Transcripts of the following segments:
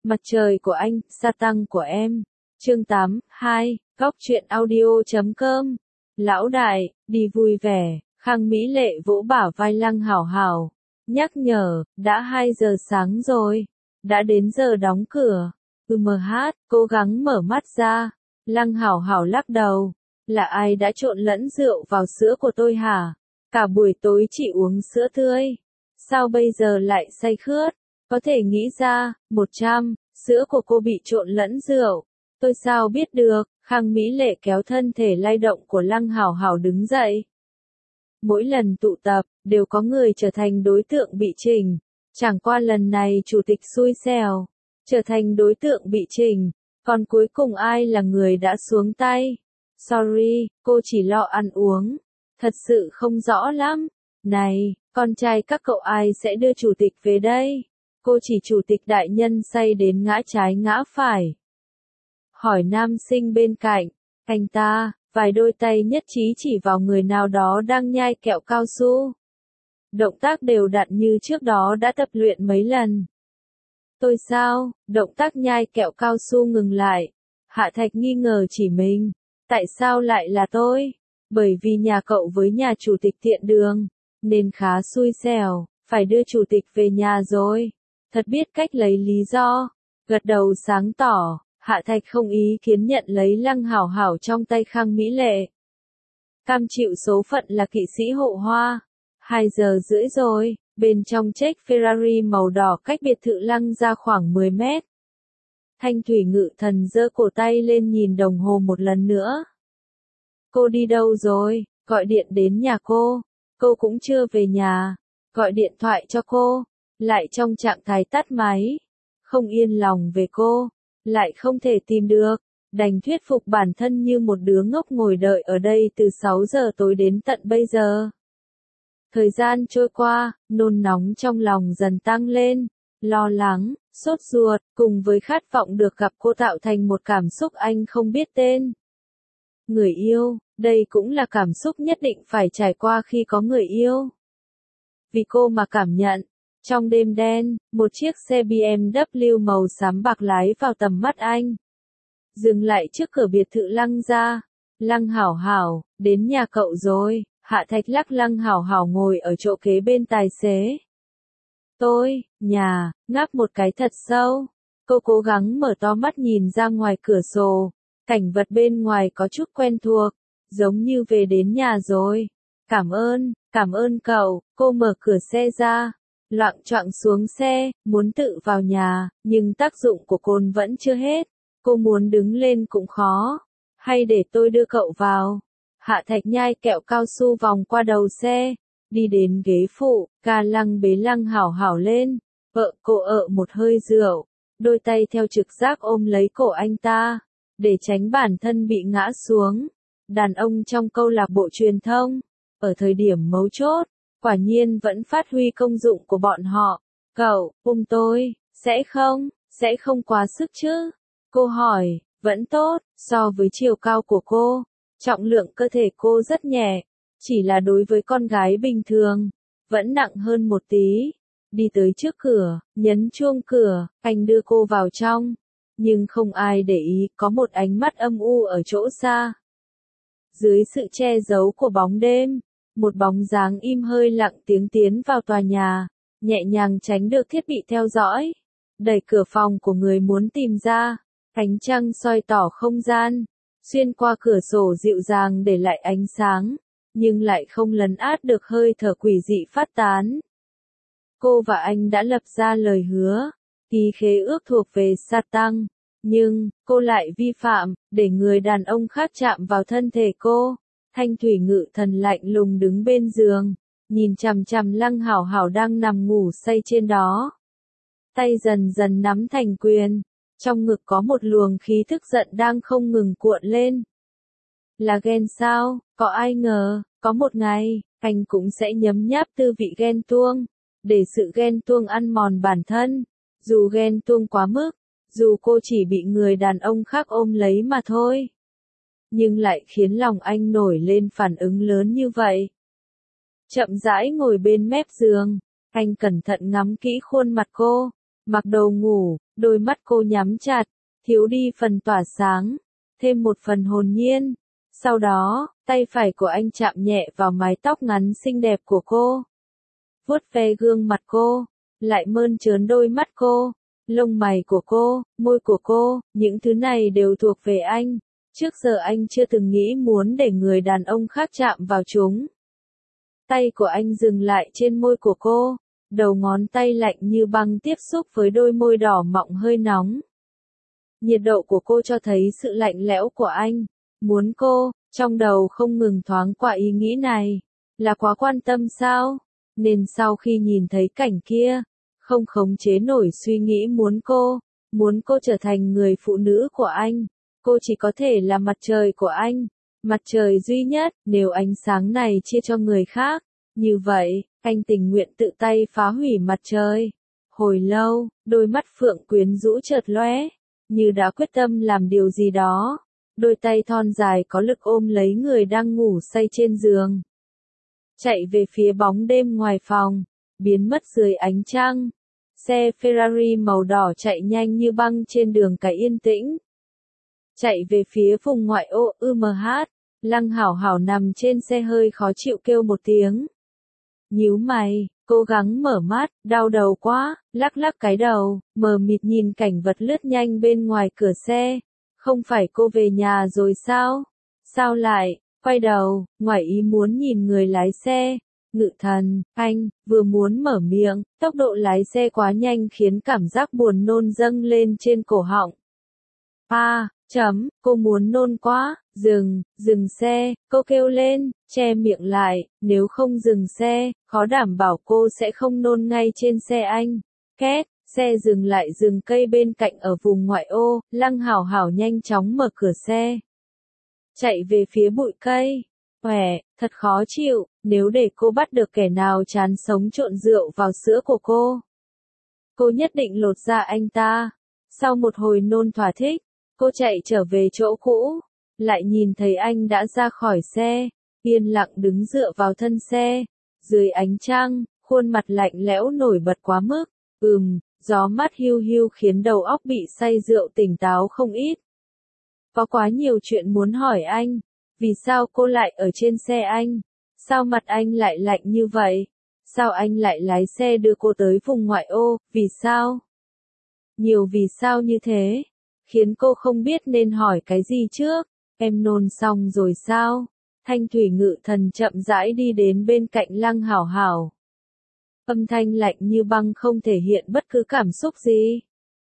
Mặt trời của anh, sa tăng của em. Chương 8, 2, góc truyện audio.com. Lão đại, đi vui vẻ, Khang Mỹ Lệ vỗ bả vai Lăng Hảo Hảo. Nhắc nhở, đã 2 giờ sáng rồi. Đã đến giờ đóng cửa. Cố gắng mở mắt ra. Lăng Hảo Hảo lắc đầu. Là ai đã trộn lẫn rượu vào sữa của tôi hả? Cả buổi tối chỉ uống sữa tươi. Sao bây giờ lại say khướt? Có thể nghĩ ra, 100, sữa của cô bị trộn lẫn rượu. Tôi sao biết được? Khang Mỹ Lệ kéo thân thể lay động của Lăng Hảo Hảo đứng dậy. Mỗi lần tụ tập, đều có người trở thành đối tượng bị chỉnh. Chẳng qua lần này chủ tịch xui xẻo, trở thành đối tượng bị chỉnh. Còn cuối cùng ai là người đã xuống tay? Sorry, cô chỉ lo ăn uống. Thật sự không rõ lắm. Này, con trai các cậu ai sẽ đưa chủ tịch về đây? Cô chỉ chủ tịch đại nhân say đến ngã trái ngã phải. Hỏi nam sinh bên cạnh, anh ta, vài đôi tay nhất trí chỉ vào người nào đó đang nhai kẹo cao su. Động tác đều đặn như trước đó đã tập luyện mấy lần. Tôi sao? Động tác nhai kẹo cao su ngừng lại. Hạ Thạch nghi ngờ chỉ mình. Tại sao lại là tôi? Bởi vì nhà cậu với nhà chủ tịch tiện đường, nên khá xui xẻo, phải đưa chủ tịch về nhà rồi. Thật biết cách lấy lý do. Gật đầu sáng tỏ, Hạ Thạch không ý kiến nhận lấy Lăng Hảo Hảo trong tay Khang Mỹ Lệ. Cam chịu số phận là kỵ sĩ hộ hoa. 2 giờ rưỡi rồi, bên trong chiếc Ferrari màu đỏ cách biệt thự Lăng ra khoảng 10 mét. Thanh Thủy Ngự Thần giơ cổ tay lên nhìn đồng hồ một lần nữa. Cô đi đâu rồi? Gọi điện đến nhà cô. Cô cũng chưa về nhà. Gọi điện thoại cho cô. Lại trong trạng thái tắt máy. Không yên lòng về cô. Lại không thể tìm được. Đành thuyết phục bản thân như một đứa ngốc ngồi đợi ở đây từ 6 giờ tối đến tận bây giờ. Thời gian trôi qua, nôn nóng trong lòng dần tăng lên. Lo lắng, sốt ruột, cùng với khát vọng được gặp cô tạo thành một cảm xúc anh không biết tên. Người yêu, đây cũng là cảm xúc nhất định phải trải qua khi có người yêu. Vì cô mà cảm nhận, trong đêm đen, một chiếc xe BMW màu xám bạc lái vào tầm mắt anh. Dừng lại trước cửa biệt thự Lăng ra. Lăng Hảo Hảo, đến nhà cậu rồi. Hạ Thạch lắc Lăng Hảo Hảo ngồi ở chỗ kế bên tài xế. Nhà, ngáp một cái thật sâu. Cô cố gắng mở to mắt nhìn ra ngoài cửa sổ. Cảnh vật bên ngoài có chút quen thuộc, giống như về đến nhà rồi. Cảm ơn cậu. Cô mở cửa xe ra, loạng choạng xuống xe, muốn tự vào nhà, nhưng tác dụng của cồn vẫn chưa hết. Cô muốn đứng lên cũng khó. Hay để tôi đưa cậu vào? Hạ Thạch nhai kẹo cao su vòng qua đầu xe, đi đến ghế phụ, ca Lăng bế Lăng Hảo Hảo lên. Cô một hơi rượu, đôi tay theo trực giác ôm lấy cổ anh ta, để tránh bản thân bị ngã xuống. Đàn ông trong câu lạc bộ truyền thông, ở thời điểm mấu chốt, quả nhiên vẫn phát huy công dụng của bọn họ. Cậu, tôi, sẽ không quá sức chứ? Cô hỏi, vẫn tốt, so với chiều cao của cô, trọng lượng cơ thể cô rất nhẹ, chỉ là đối với con gái bình thường, vẫn nặng hơn một tí. Đi tới trước cửa, nhấn chuông cửa, anh đưa cô vào trong. Nhưng không ai để ý, có một ánh mắt âm u ở chỗ xa. Dưới sự che giấu của bóng đêm, một bóng dáng im hơi lặng tiếng tiến vào tòa nhà, nhẹ nhàng tránh được thiết bị theo dõi. Đẩy cửa phòng của người muốn tìm ra, ánh trăng soi tỏ không gian, xuyên qua cửa sổ dịu dàng để lại ánh sáng, nhưng lại không lấn át được hơi thở quỷ dị phát tán. Cô và anh đã lập ra lời hứa, ký khế ước thuộc về Satan, nhưng cô lại vi phạm, để người đàn ông khác chạm vào thân thể cô. Thanh Thủy Ngự Thần lạnh lùng đứng bên giường, nhìn chằm chằm Lăng Hảo Hảo đang nằm ngủ say trên đó. Tay dần dần nắm thành quyền, trong ngực có một luồng khí tức giận đang không ngừng cuộn lên. Là ghen sao? Có ai ngờ, có một ngày, anh cũng sẽ nhấm nháp tư vị ghen tuông, để sự ghen tuông ăn mòn bản thân. Dù ghen tuông quá mức, dù cô chỉ bị người đàn ông khác ôm lấy mà thôi, nhưng lại khiến lòng anh nổi lên phản ứng lớn như vậy. Chậm rãi ngồi bên mép giường, anh cẩn thận ngắm kỹ khuôn mặt cô, Mặc đồ ngủ, đôi mắt cô nhắm chặt, thiếu đi phần tỏa sáng, thêm một phần hồn nhiên. Sau đó, tay phải của anh chạm nhẹ vào mái tóc ngắn xinh đẹp của cô. Vuốt ve gương mặt cô, lại mơn trớn đôi mắt cô, lông mày của cô, môi của cô, những thứ này đều thuộc về anh. Trước giờ anh chưa từng nghĩ muốn để người đàn ông khác chạm vào chúng. Tay của anh dừng lại trên môi của cô, đầu ngón tay lạnh như băng tiếp xúc với đôi môi đỏ mọng hơi nóng. Nhiệt độ của cô cho thấy sự lạnh lẽo của anh. Muốn cô, trong đầu không ngừng thoáng qua ý nghĩ này. Là quá quan tâm sao? Nên sau khi nhìn thấy cảnh kia, không khống chế nổi suy nghĩ muốn cô trở thành người phụ nữ của anh. Cô chỉ có thể là mặt trời của anh, mặt trời duy nhất, nếu ánh sáng này chia cho người khác. Như vậy, anh tình nguyện tự tay phá hủy mặt trời. Hồi lâu, đôi mắt Phượng quyến rũ chợt lóe, như đã quyết tâm làm điều gì đó. Đôi tay thon dài có lực ôm lấy người đang ngủ say trên giường. Chạy về phía bóng đêm ngoài phòng, biến mất dưới ánh trăng. Xe Ferrari màu đỏ chạy nhanh như băng trên đường cái yên tĩnh. Chạy về phía vùng ngoại ô UMH, Lăng Hảo Hảo nằm trên xe hơi khó chịu kêu một tiếng. Nhíu mày, cố gắng mở mắt, đau đầu quá, lắc lắc cái đầu, mờ mịt nhìn cảnh vật lướt nhanh bên ngoài cửa xe. Không phải cô về nhà rồi sao? Sao lại, quay đầu, ngoài ý muốn nhìn người lái xe. Ngự Thần, anh, vừa muốn mở miệng, tốc độ lái xe quá nhanh khiến cảm giác buồn nôn dâng lên trên cổ họng. Cô muốn nôn quá, dừng xe, cô kêu lên, che miệng lại, nếu không dừng xe, khó đảm bảo cô sẽ không nôn ngay trên xe anh. Két, xe dừng lại rừng cây bên cạnh ở vùng ngoại ô, Lăng Hảo Hảo nhanh chóng mở cửa xe. Chạy về phía bụi cây. Thật khó chịu, nếu để cô bắt được kẻ nào chán sống trộn rượu vào sữa của cô nhất định lột da anh ta. Sau một hồi nôn thỏa thích, cô chạy trở về chỗ cũ, lại nhìn thấy anh đã ra khỏi xe, yên lặng đứng dựa vào thân xe. Dưới ánh trăng, khuôn mặt lạnh lẽo nổi bật quá mức. Gió mát hiu hiu khiến đầu óc bị say rượu tỉnh táo không ít. Có quá nhiều chuyện muốn hỏi anh. Vì sao cô lại ở trên xe anh? Sao mặt anh lại lạnh như vậy? Sao anh lại lái xe đưa cô tới vùng ngoại ô? Vì sao? Nhiều vì sao như thế, khiến cô không biết nên hỏi cái gì trước. Em nôn xong rồi sao? Thanh thủy Ngự Thần chậm rãi đi đến bên cạnh Lăng Hảo Hảo. Âm thanh lạnh như băng không thể hiện bất cứ cảm xúc gì.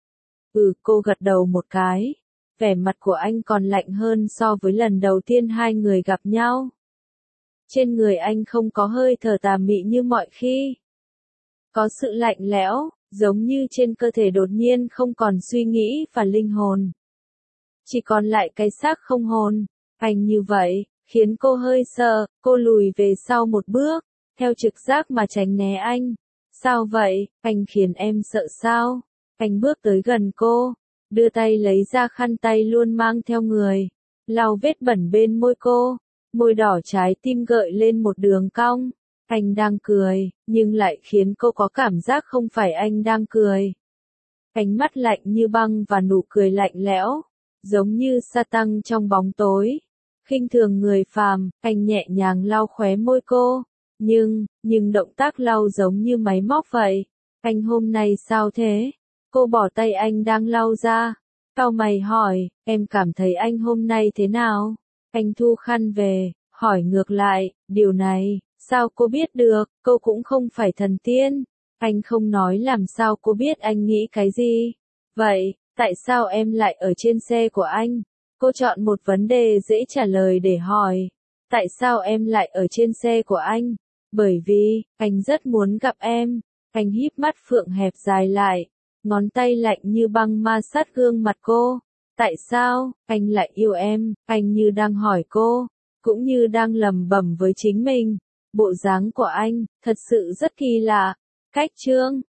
Cô gật đầu một cái. Vẻ mặt của anh còn lạnh hơn so với lần đầu tiên hai người gặp nhau. Trên người anh không có hơi thở tà mị như mọi khi. Có sự lạnh lẽo, giống như trên cơ thể đột nhiên không còn suy nghĩ và linh hồn. Chỉ còn lại cái xác không hồn. Anh như vậy, khiến cô hơi sợ, cô lùi về sau một bước, theo trực giác mà tránh né anh. Sao vậy, anh khiến em sợ sao? Anh bước tới gần cô, đưa tay lấy ra khăn tay luôn mang theo người, lau vết bẩn bên môi cô, môi đỏ trái tim gợi lên một đường cong. Anh đang cười, nhưng lại khiến cô có cảm giác không phải anh đang cười. Ánh mắt lạnh như băng và nụ cười lạnh lẽo, giống như sa tăng trong bóng tối. Khinh thường người phàm, anh nhẹ nhàng lau khóe môi cô, nhưng động tác lau giống như máy móc vậy. Anh hôm nay sao thế? Cô bỏ tay anh đang lau ra, cau mày hỏi, em cảm thấy anh hôm nay thế nào? Anh thu khăn về, hỏi ngược lại, điều này, sao cô biết được, cô cũng không phải thần tiên. Anh không nói làm sao cô biết anh nghĩ cái gì. Vậy, tại sao em lại ở trên xe của anh? Cô chọn một vấn đề dễ trả lời để hỏi. Tại sao em lại ở trên xe của anh? Bởi vì, anh rất muốn gặp em. Anh híp mắt phượng hẹp dài lại, ngón tay lạnh như băng ma sát gương mặt cô. Tại sao, anh lại yêu em? Anh như đang hỏi cô, cũng như đang lẩm bẩm với chính mình. Bộ dáng của anh, thật sự rất kỳ lạ. Cách chương